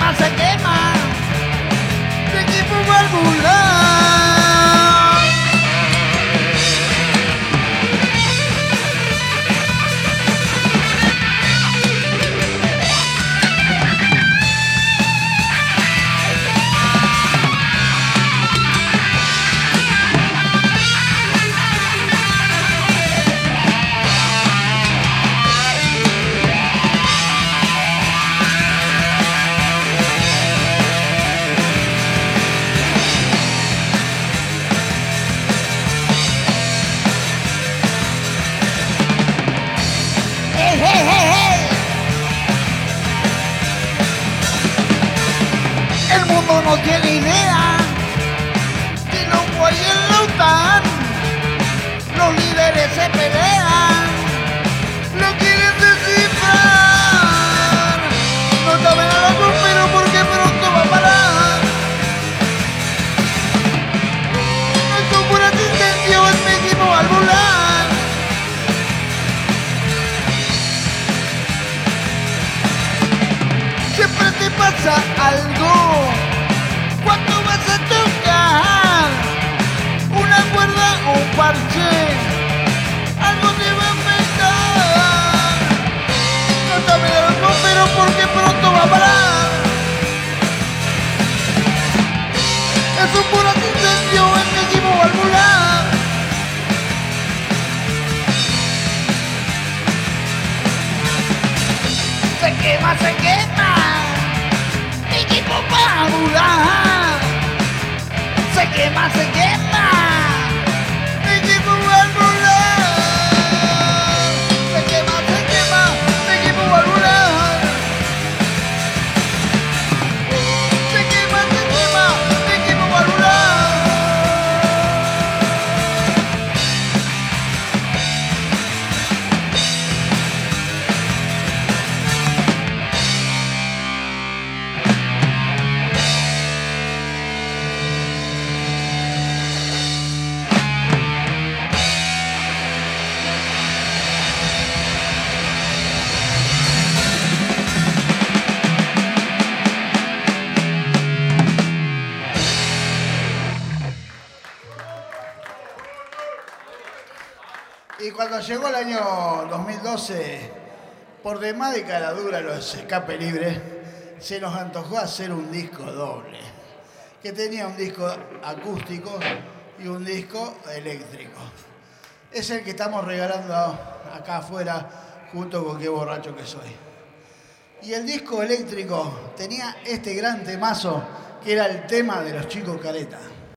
se quema, de equipo valvular. El mundo no tiene idea que no fue en la OTAN. Los líderes se pelean, lo quieren descifrar. No tomen a los bomberos porque pronto va a parar. No son por asistencia o es mi equipo valvular. Siempre te pasa algo cuando vas a tocar una cuerda o un parche, algo te va a afectar. No te me los bomberos porque pronto va a parar. Es un puro incendio en mi equipo valvular. Se quema, equipo valvular. Se quema, equipo valvular. Se quema, equipo valvular. Se quema, equipo valvular. Y cuando llegó el año 2012, por demás de caradura los escape libres, se nos antojó hacer un disco doble, que tenía un disco acústico y un disco eléctrico. Es el que estamos regalando acá afuera junto con Qué borracho que soy. Y el disco eléctrico tenía este gran temazo que era el tema de los Chicos Careta.